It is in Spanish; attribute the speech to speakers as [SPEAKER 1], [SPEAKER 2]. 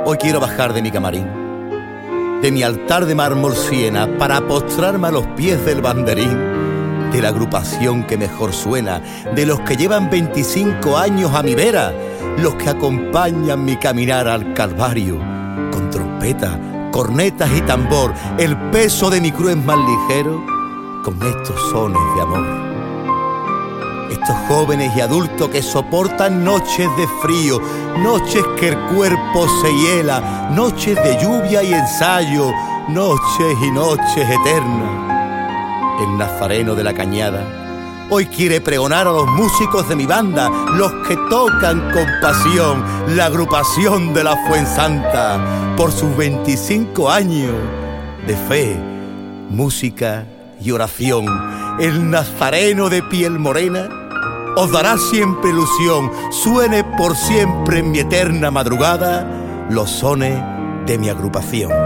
[SPEAKER 1] Hoy quiero bajar de mi camarín, de mi altar de mármol Siena, para postrarme a los pies del banderín, de la agrupación que mejor suena, de los que llevan 25 años a mi vera, los que acompañan mi caminar al Calvario, con trompeta, cornetas y tambor, el peso de mi cruz es más ligero, con estos sones de amor. Estos jóvenes y adultos que soportan noches de frío, noches que el cuerpo se hiela, noches de lluvia y ensayo, noches y noches eternas. El nazareno de la cañada hoy quiere pregonar a los músicos de mi banda, los que tocan con pasión, la agrupación de la Fuensanta, por sus 25 años de fe, música y oración. El nazareno de piel morena os dará siempre ilusión, suene por siempre en mi eterna madrugada los sones de mi agrupación.